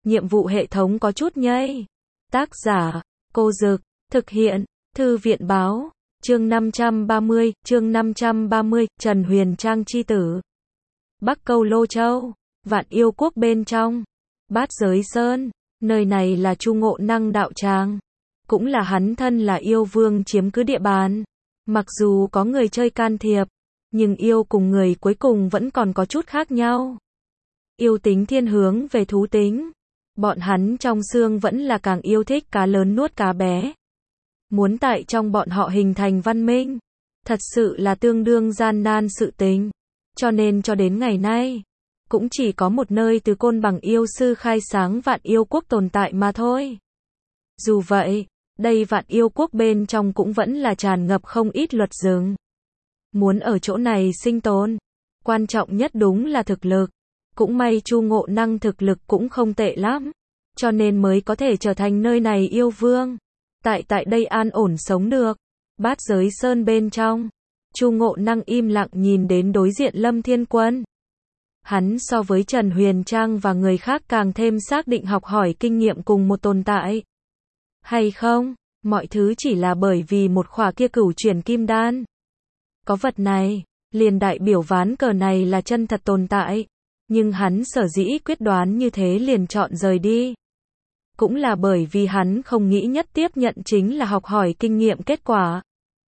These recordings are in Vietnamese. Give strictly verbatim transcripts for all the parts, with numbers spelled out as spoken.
nhiệm vụ hệ thống có chút nhây. Tác giả, Cô Dực, thực hiện, Thư viện Báo, chương năm trăm ba mươi, chương năm trăm ba mươi, Trần Huyền Trang chi tử. Bắc Câu Lô Châu, Vạn Yêu Quốc bên trong, Bát Giới Sơn, nơi này là Chu Ngộ Năng đạo tràng, cũng là hắn thân là yêu vương chiếm cứ địa bàn. Mặc dù có người chơi can thiệp, nhưng yêu cùng người cuối cùng vẫn còn có chút khác nhau. Yêu tính thiên hướng về thú tính, bọn hắn trong xương vẫn là càng yêu thích cá lớn nuốt cá bé. Muốn tại trong bọn họ hình thành văn minh, thật sự là tương đương gian nan sự tình. Cho nên cho đến ngày nay, cũng chỉ có một nơi từ Côn Bằng yêu sư khai sáng Vạn Yêu Quốc tồn tại mà thôi. Dù vậy, đây Vạn Yêu Quốc bên trong cũng vẫn là tràn ngập không ít luật rừng. Muốn ở chỗ này sinh tồn, quan trọng nhất đúng là thực lực. Cũng may Chu Ngộ Năng thực lực cũng không tệ lắm, cho nên mới có thể trở thành nơi này yêu vương. Tại tại đây an ổn sống được. Bát Giới Sơn bên trong, Chu Ngộ Năng im lặng nhìn đến đối diện Lâm Thiên Quân. Hắn so với Trần Huyền Trang và người khác càng thêm xác định học hỏi kinh nghiệm cùng một tồn tại. Hay không, mọi thứ chỉ là bởi vì một khỏa kia cửu chuyển kim đan. Có vật này, liền đại biểu ván cờ này là chân thật tồn tại. Nhưng hắn sở dĩ quyết đoán như thế liền chọn rời đi. Cũng là bởi vì hắn không nghĩ nhất tiếp nhận chính là học hỏi kinh nghiệm kết quả.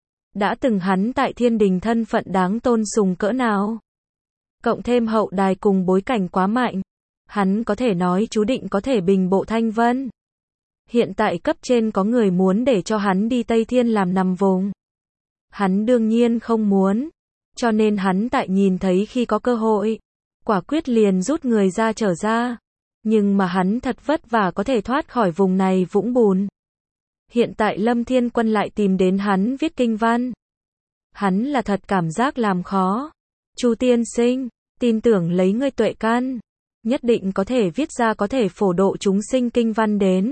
Đã từng hắn tại thiên đình thân phận đáng tôn sùng cỡ nào. Cộng thêm hậu đài cùng bối cảnh quá mạnh. Hắn có thể nói chú định có thể bình bộ thanh vân. Hiện tại cấp trên có người muốn để cho hắn đi Tây Thiên làm nằm vùng. Hắn đương nhiên không muốn. Cho nên hắn tại nhìn thấy khi có cơ hội, quả quyết liền rút người ra trở ra. Nhưng mà hắn thật vất vả có thể thoát khỏi vùng này vũng bùn. Hiện tại Lâm Thiên Quân lại tìm đến hắn viết kinh văn. Hắn là thật cảm giác làm khó. Chu tiên sinh, tin tưởng lấy ngươi tuệ căn, nhất định có thể viết ra có thể phổ độ chúng sinh kinh văn đến.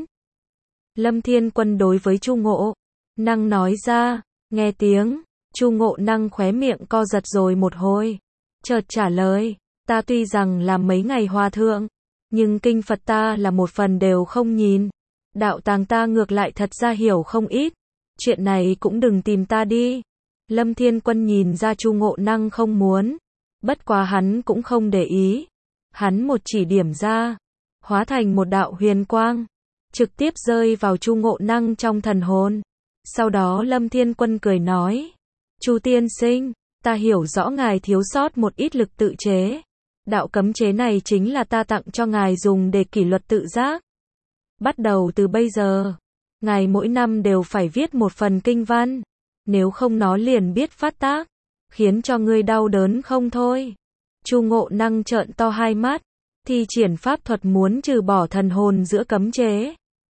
Lâm Thiên Quân đối với Chu Ngộ Năng nói ra, nghe tiếng, Chu Ngộ Năng khóe miệng co giật rồi một hồi. Chợt trả lời, ta tuy rằng làm mấy ngày hòa thượng, nhưng kinh Phật ta là một phần đều không nhìn. Đạo tàng ta ngược lại thật ra hiểu không ít. Chuyện này cũng đừng tìm ta đi. Lâm Thiên Quân nhìn ra Chu Ngộ Năng không muốn. Bất quá hắn cũng không để ý. Hắn một chỉ điểm ra, hóa thành một đạo huyền quang, trực tiếp rơi vào Chu Ngộ Năng trong thần hồn. Sau đó Lâm Thiên Quân cười nói, Chu tiên sinh, ta hiểu rõ ngài thiếu sót một ít lực tự chế. Đạo cấm chế này chính là ta tặng cho ngài dùng để kỷ luật tự giác. Bắt đầu từ bây giờ, ngài mỗi năm đều phải viết một phần kinh văn. Nếu không nó liền biết phát tác, khiến cho ngươi đau đớn không thôi. Chu Ngộ Năng trợn to hai mắt, thi triển pháp thuật muốn trừ bỏ thần hồn giữa cấm chế.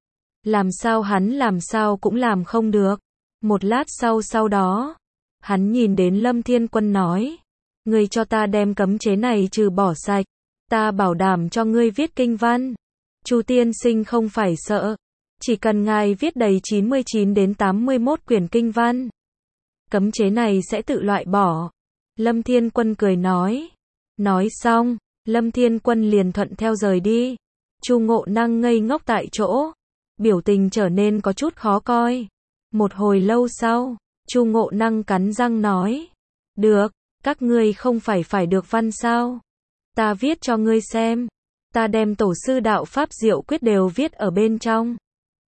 Làm sao hắn làm sao cũng làm không được. Một lát sau sau đó, hắn nhìn đến Lâm Thiên Quân nói, ngươi cho ta đem cấm chế này trừ bỏ sạch, ta bảo đảm cho ngươi viết kinh văn. Chu tiên sinh không phải sợ, chỉ cần ngài viết đầy chín mươi chín đến tám mươi mốt quyển kinh văn, cấm chế này sẽ tự loại bỏ. Lâm Thiên Quân cười nói. Nói xong, Lâm Thiên Quân liền thuận theo rời đi. Chu Ngộ Năng ngây ngốc tại chỗ, biểu tình trở nên có chút khó coi. Một hồi lâu sau, Chu Ngộ Năng cắn răng nói, được, các ngươi không phải phải được văn sao? Ta viết cho ngươi xem. Ta đem tổ sư đạo pháp diệu quyết đều viết ở bên trong.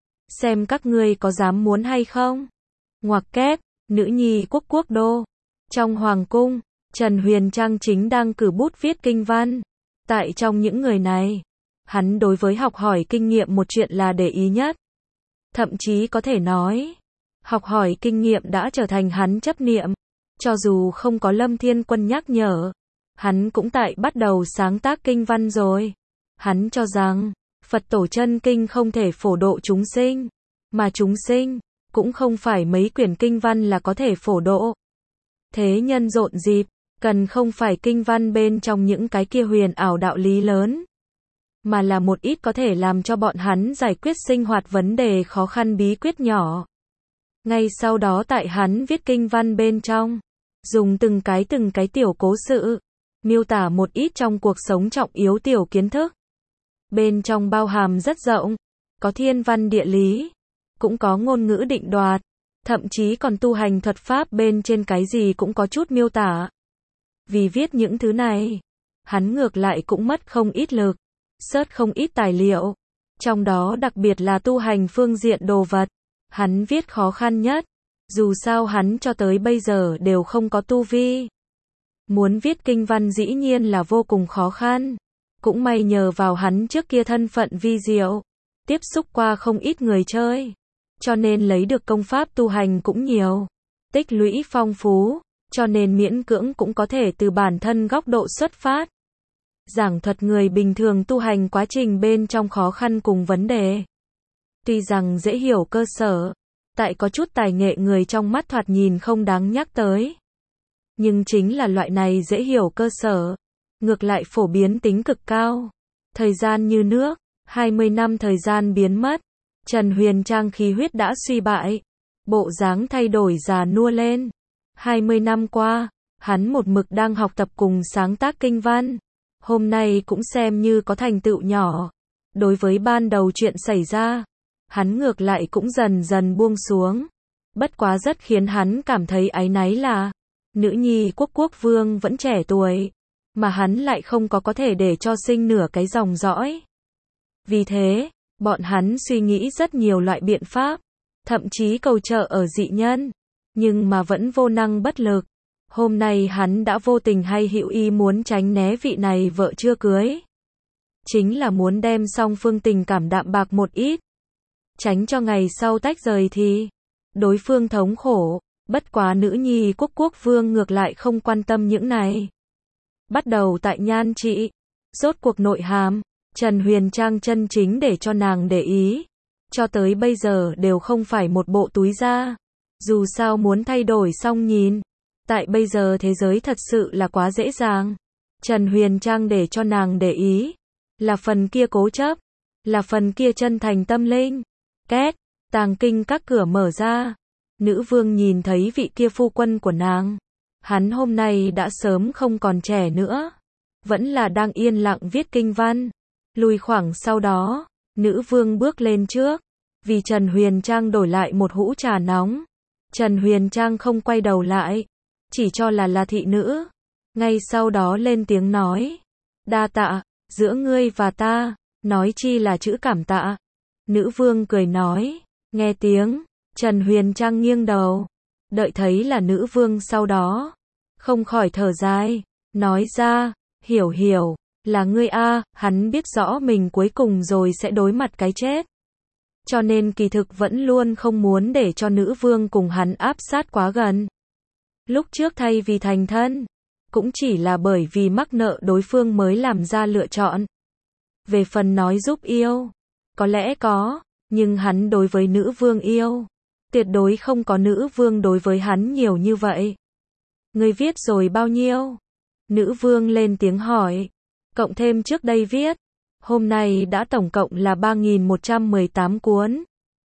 Xem các ngươi có dám muốn hay không? Ngoặc kép, nữ nhi quốc quốc đô. Trong hoàng cung, Trần Huyền Trang chính đang cử bút viết kinh văn. Tại trong những người này, hắn đối với học hỏi kinh nghiệm một chuyện là để ý nhất. Thậm chí có thể nói, học hỏi kinh nghiệm đã trở thành hắn chấp niệm. Cho dù không có Lâm Thiên Quân nhắc nhở, hắn cũng tại bắt đầu sáng tác kinh văn rồi. Hắn cho rằng, Phật tổ chân kinh không thể phổ độ chúng sinh, mà chúng sinh, cũng không phải mấy quyển kinh văn là có thể phổ độ. Thế nhân rộn rịp, cần không phải kinh văn bên trong những cái kia huyền ảo đạo lý lớn, mà là một ít có thể làm cho bọn hắn giải quyết sinh hoạt vấn đề khó khăn bí quyết nhỏ. Ngay sau đó tại hắn viết kinh văn bên trong, dùng từng cái từng cái tiểu cố sự, miêu tả một ít trong cuộc sống trọng yếu tiểu kiến thức. Bên trong bao hàm rất rộng, có thiên văn địa lý, cũng có ngôn ngữ định đoạt, thậm chí còn tu hành thuật pháp bên trên cái gì cũng có chút miêu tả. Vì viết những thứ này, hắn ngược lại cũng mất không ít lực, search không ít tài liệu, trong đó đặc biệt là tu hành phương diện đồ vật, hắn viết khó khăn nhất, dù sao hắn cho tới bây giờ đều không có tu vi. Muốn viết kinh văn dĩ nhiên là vô cùng khó khăn, cũng may nhờ vào hắn trước kia thân phận vi diệu, tiếp xúc qua không ít người chơi, cho nên lấy được công pháp tu hành cũng nhiều, tích lũy phong phú, cho nên miễn cưỡng cũng có thể từ bản thân góc độ xuất phát. Giảng thuật người bình thường tu hành quá trình bên trong khó khăn cùng vấn đề. Tuy rằng dễ hiểu cơ sở, tại có chút tài nghệ người trong mắt thoạt nhìn không đáng nhắc tới. Nhưng chính là loại này dễ hiểu cơ sở, ngược lại phổ biến tính cực cao. Thời gian như nước, hai mươi năm thời gian biến mất, Trần Huyền Trang khí huyết đã suy bại, bộ dáng thay đổi già nua lên. hai mươi năm qua, hắn một mực đang học tập cùng sáng tác kinh văn. Hôm nay cũng xem như có thành tựu nhỏ. Đối với ban đầu chuyện xảy ra, hắn ngược lại cũng dần dần buông xuống. Bất quá rất khiến hắn cảm thấy áy náy là, nữ nhi quốc quốc vương vẫn trẻ tuổi, mà hắn lại không có có thể để cho sinh nửa cái dòng dõi. Vì thế, bọn hắn suy nghĩ rất nhiều loại biện pháp, thậm chí cầu trợ ở dị nhân, nhưng mà vẫn vô năng bất lực. Hôm nay hắn đã vô tình hay hữu ý muốn tránh né vị này vợ chưa cưới. Chính là muốn đem song phương tình cảm đạm bạc một ít. Tránh cho ngày sau tách rời thì đối phương thống khổ, bất quá nữ nhi quốc quốc vương ngược lại không quan tâm những này. Bắt đầu tại nhan trị, rốt cuộc nội hàm, Trần Huyền Trang chân chính để cho nàng để ý. Cho tới bây giờ đều không phải một bộ túi da. Dù sao muốn thay đổi xong nhìn. Tại bây giờ thế giới thật sự là quá dễ dàng. Trần Huyền Trang để cho nàng để ý. Là phần kia cố chấp. Là phần kia chân thành tâm linh. Két, tàng kinh các cửa mở ra. Nữ vương nhìn thấy vị kia phu quân của nàng. Hắn hôm nay đã sớm không còn trẻ nữa. Vẫn là đang yên lặng viết kinh văn. Lùi khoảng sau đó, nữ vương bước lên trước. Vì Trần Huyền Trang đổi lại một hũ trà nóng. Trần Huyền Trang không quay đầu lại. Chỉ cho là là thị nữ. Ngay sau đó lên tiếng nói. Đa tạ, giữa ngươi và ta, nói chi là chữ cảm tạ. Nữ vương cười nói. Nghe tiếng, Trần Huyền Trang nghiêng đầu. Đợi thấy là nữ vương sau đó. Không khỏi thở dài. Nói ra, hiểu hiểu, là ngươi a. Hắn biết rõ mình cuối cùng rồi sẽ đối mặt cái chết. Cho nên kỳ thực vẫn luôn không muốn để cho nữ vương cùng hắn áp sát quá gần. Lúc trước thay vì thành thân, cũng chỉ là bởi vì mắc nợ đối phương mới làm ra lựa chọn. Về phần nói giúp yêu, có lẽ có, nhưng hắn đối với nữ vương yêu, tuyệt đối không có nữ vương đối với hắn nhiều như vậy. Ngươi viết rồi bao nhiêu? Nữ vương lên tiếng hỏi, cộng thêm trước đây viết, hôm nay đã tổng cộng là ba nghìn một trăm mười tám cuốn.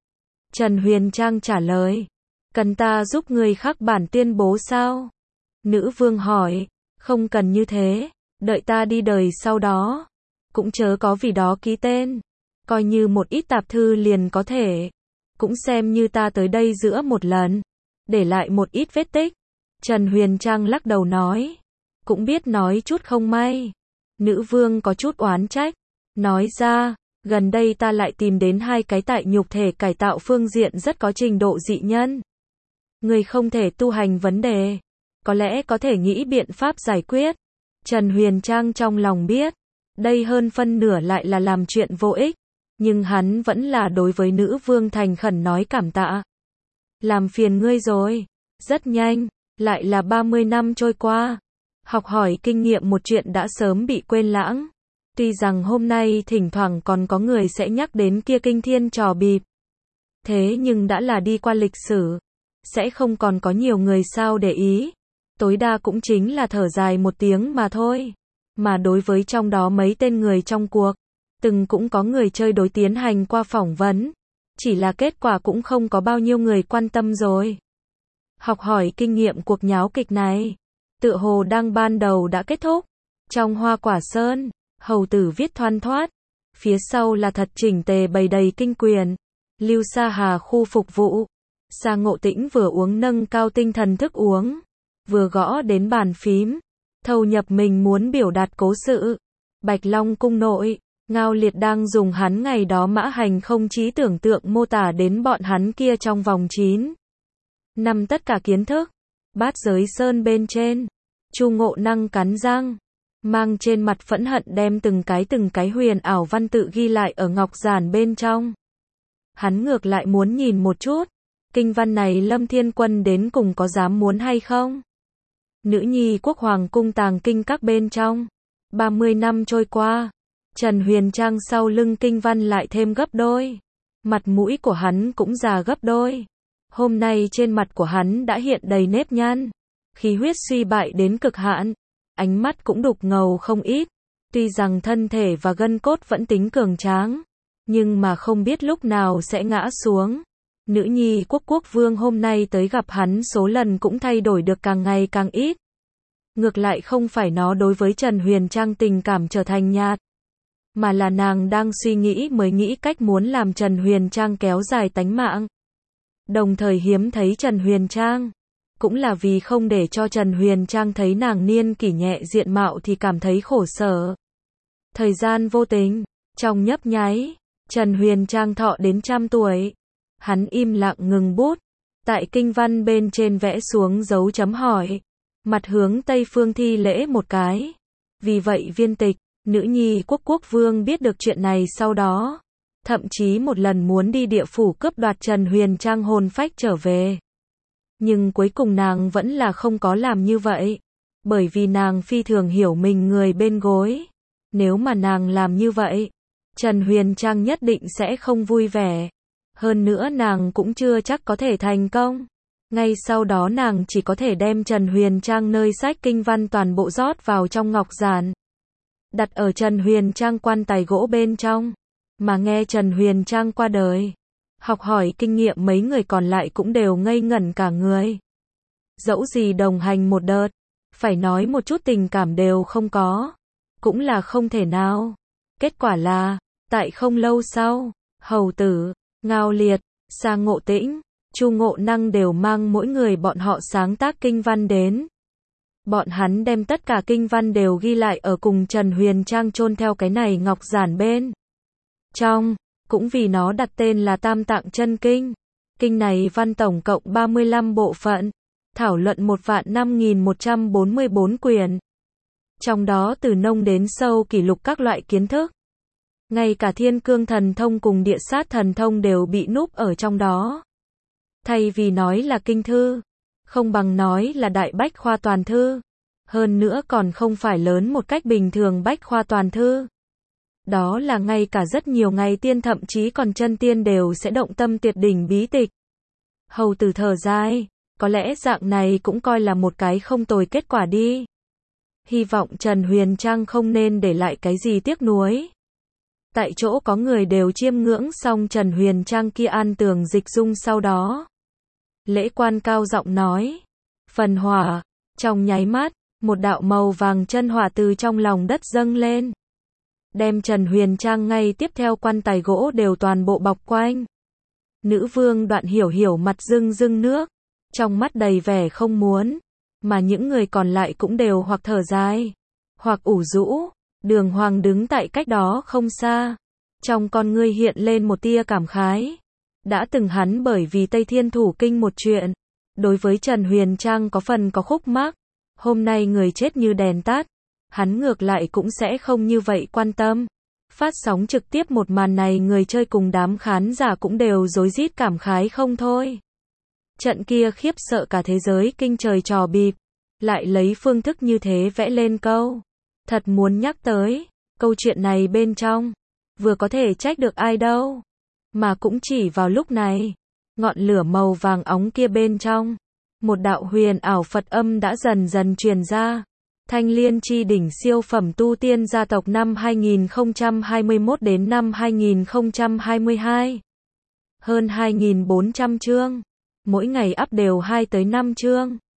Trần Huyền Trang trả lời, cần ta giúp người khắc bản tuyên bố sao? Nữ vương hỏi, không cần như thế, đợi ta đi đời sau đó, cũng chớ có vì đó ký tên, coi như một ít tạp thư liền có thể, cũng xem như ta tới đây giữa một lần, để lại một ít vết tích. Trần Huyền Trang lắc đầu nói, cũng biết nói chút không may. Nữ vương có chút oán trách, nói ra, gần đây ta lại tìm đến hai cái tại nhục thể cải tạo phương diện rất có trình độ dị nhân. Người không thể tu hành vấn đề, có lẽ có thể nghĩ biện pháp giải quyết. Trần Huyền Trang trong lòng biết, đây hơn phân nửa lại là làm chuyện vô ích, nhưng hắn vẫn là đối với nữ vương thành khẩn nói cảm tạ. Làm phiền ngươi rồi. Rất nhanh, lại là ba mươi năm trôi qua. Học hỏi kinh nghiệm một chuyện đã sớm bị quên lãng. Tuy rằng hôm nay thỉnh thoảng còn có người sẽ nhắc đến kia kinh thiên trò bịp. Thế nhưng đã là đi qua lịch sử. Sẽ không còn có nhiều người sao để ý. Tối đa cũng chính là thở dài một tiếng mà thôi. Mà đối với trong đó mấy tên người trong cuộc, từng cũng có người chơi đối tiến hành qua phỏng vấn. Chỉ là kết quả cũng không có bao nhiêu người quan tâm rồi. Học hỏi kinh nghiệm cuộc nháo kịch này, tựa hồ đang ban đầu đã kết thúc. Trong Hoa Quả Sơn, hầu tử viết thoăn thoát. Phía sau là thật chỉnh tề bày đầy kinh quyền. Lưu Sa Hà khu phục vụ. Sa Ngộ Tĩnh vừa uống nâng cao tinh thần thức uống, vừa gõ đến bàn phím, thâu nhập mình muốn biểu đạt cố sự. Bạch Long cung nội, Ngao Liệt đang dùng hắn ngày đó mã hành không trí tưởng tượng mô tả đến bọn hắn kia trong vòng chín năm tất cả kiến thức. Bát giới sơn bên trên, Chu Ngộ Năng cắn răng, mang trên mặt phẫn hận đem từng cái từng cái huyền ảo văn tự ghi lại ở ngọc giản bên trong. Hắn ngược lại muốn nhìn một chút, kinh văn này Lâm Thiên Quân đến cùng có dám muốn hay không? Nữ nhi quốc hoàng cung tàng kinh các bên trong. ba mươi năm trôi qua, Trần Huyền Trang sau lưng kinh văn lại thêm gấp đôi. Mặt mũi của hắn cũng già gấp đôi. Hôm nay trên mặt của hắn đã hiện đầy nếp nhăn, khí huyết suy bại đến cực hạn, ánh mắt cũng đục ngầu không ít. Tuy rằng thân thể và gân cốt vẫn tính cường tráng, nhưng mà không biết lúc nào sẽ ngã xuống. Nữ nhi quốc quốc vương hôm nay tới gặp hắn số lần cũng thay đổi được càng ngày càng ít. Ngược lại không phải nó đối với Trần Huyền Trang tình cảm trở thành nhạt, mà là nàng đang suy nghĩ mới nghĩ cách muốn làm Trần Huyền Trang kéo dài tánh mạng. Đồng thời hiếm thấy Trần Huyền Trang, cũng là vì không để cho Trần Huyền Trang thấy nàng niên kỷ nhẹ diện mạo thì cảm thấy khổ sở. Thời gian vô tình, trong nhấp nháy, Trần Huyền Trang thọ đến trăm tuổi. Hắn im lặng ngừng bút, tại kinh văn bên trên vẽ xuống dấu chấm hỏi, mặt hướng Tây phương thi lễ một cái. Vì vậy viên tịch, nữ nhi quốc quốc vương biết được chuyện này sau đó, thậm chí một lần muốn đi địa phủ cướp đoạt Trần Huyền Trang hồn phách trở về. Nhưng cuối cùng nàng vẫn là không có làm như vậy, bởi vì nàng phi thường hiểu mình người bên gối. Nếu mà nàng làm như vậy, Trần Huyền Trang nhất định sẽ không vui vẻ. Hơn nữa nàng cũng chưa chắc có thể thành công. Ngay sau đó nàng chỉ có thể đem Trần Huyền Trang nơi sách kinh văn toàn bộ rót vào trong ngọc giản, đặt ở Trần Huyền Trang quan tài gỗ bên trong. Mà nghe Trần Huyền Trang qua đời, học hỏi kinh nghiệm mấy người còn lại cũng đều ngây ngẩn cả người. Dẫu gì đồng hành một đợt, phải nói một chút tình cảm đều không có, cũng là không thể nào. Kết quả là, tại không lâu sau, Hầu Tử, Ngao Liệt, Sa Ngộ Tĩnh, Chu Ngộ Năng đều mang mỗi người bọn họ sáng tác kinh văn đến. Bọn hắn đem tất cả kinh văn đều ghi lại ở cùng Trần Huyền Trang chôn theo cái này ngọc giản bên trong, cũng vì nó đặt tên là Tam Tạng Chân Kinh. Kinh này văn tổng cộng ba mươi lăm bộ phận, thảo luận một vạn năm nghìn một trăm bốn mươi bốn quyển. Trong đó từ nông đến sâu kỷ lục các loại kiến thức. Ngay cả thiên cương thần thông cùng địa sát thần thông đều bị núp ở trong đó. Thay vì nói là kinh thư, không bằng nói là đại bách khoa toàn thư. Hơn nữa còn không phải lớn một cách bình thường bách khoa toàn thư. Đó là ngay cả rất nhiều ngày tiên thậm chí còn chân tiên đều sẽ động tâm tuyệt đỉnh bí tịch. Hầu Tử thở dài, có lẽ dạng này cũng coi là một cái không tồi kết quả đi. Hy vọng Trần Huyền Trang không nên để lại cái gì tiếc nuối. Tại chỗ có người đều chiêm ngưỡng xong Trần Huyền Trang kia an tường dịch dung sau đó. Lễ quan cao giọng nói, phần hỏa, trong nháy mắt, một đạo màu vàng chân hỏa từ trong lòng đất dâng lên. Đem Trần Huyền Trang ngay tiếp theo quan tài gỗ đều toàn bộ bọc quanh. Nữ vương Đoạn Hiểu Hiểu mặt rưng rưng nước, trong mắt đầy vẻ không muốn, mà những người còn lại cũng đều hoặc thở dài, hoặc ủ rũ. Đường Hoàng đứng tại cách đó không xa, trong con ngươi hiện lên một tia cảm khái. Đã từng hắn bởi vì Tây Thiên Thủ Kinh một chuyện, đối với Trần Huyền Trang có phần có khúc mắc. Hôm nay người chết như đèn tắt, hắn ngược lại cũng sẽ không như vậy quan tâm. Phát sóng trực tiếp một màn này người chơi cùng đám khán giả cũng đều rối rít cảm khái không thôi. Trận kia khiếp sợ cả thế giới kinh trời trò bịp, lại lấy phương thức như thế vẽ lên câu. Thật muốn nhắc tới, câu chuyện này bên trong, vừa có thể trách được ai đâu. Mà cũng chỉ vào lúc này, ngọn lửa màu vàng óng kia bên trong, một đạo huyền ảo Phật âm đã dần dần truyền ra. Thanh Liên chi đỉnh siêu phẩm tu tiên gia tộc năm hai nghìn không trăm hai mươi mốt đến năm hai nghìn không trăm hai mươi hai. Hơn hai nghìn bốn trăm chương, mỗi ngày up đều hai tới năm chương.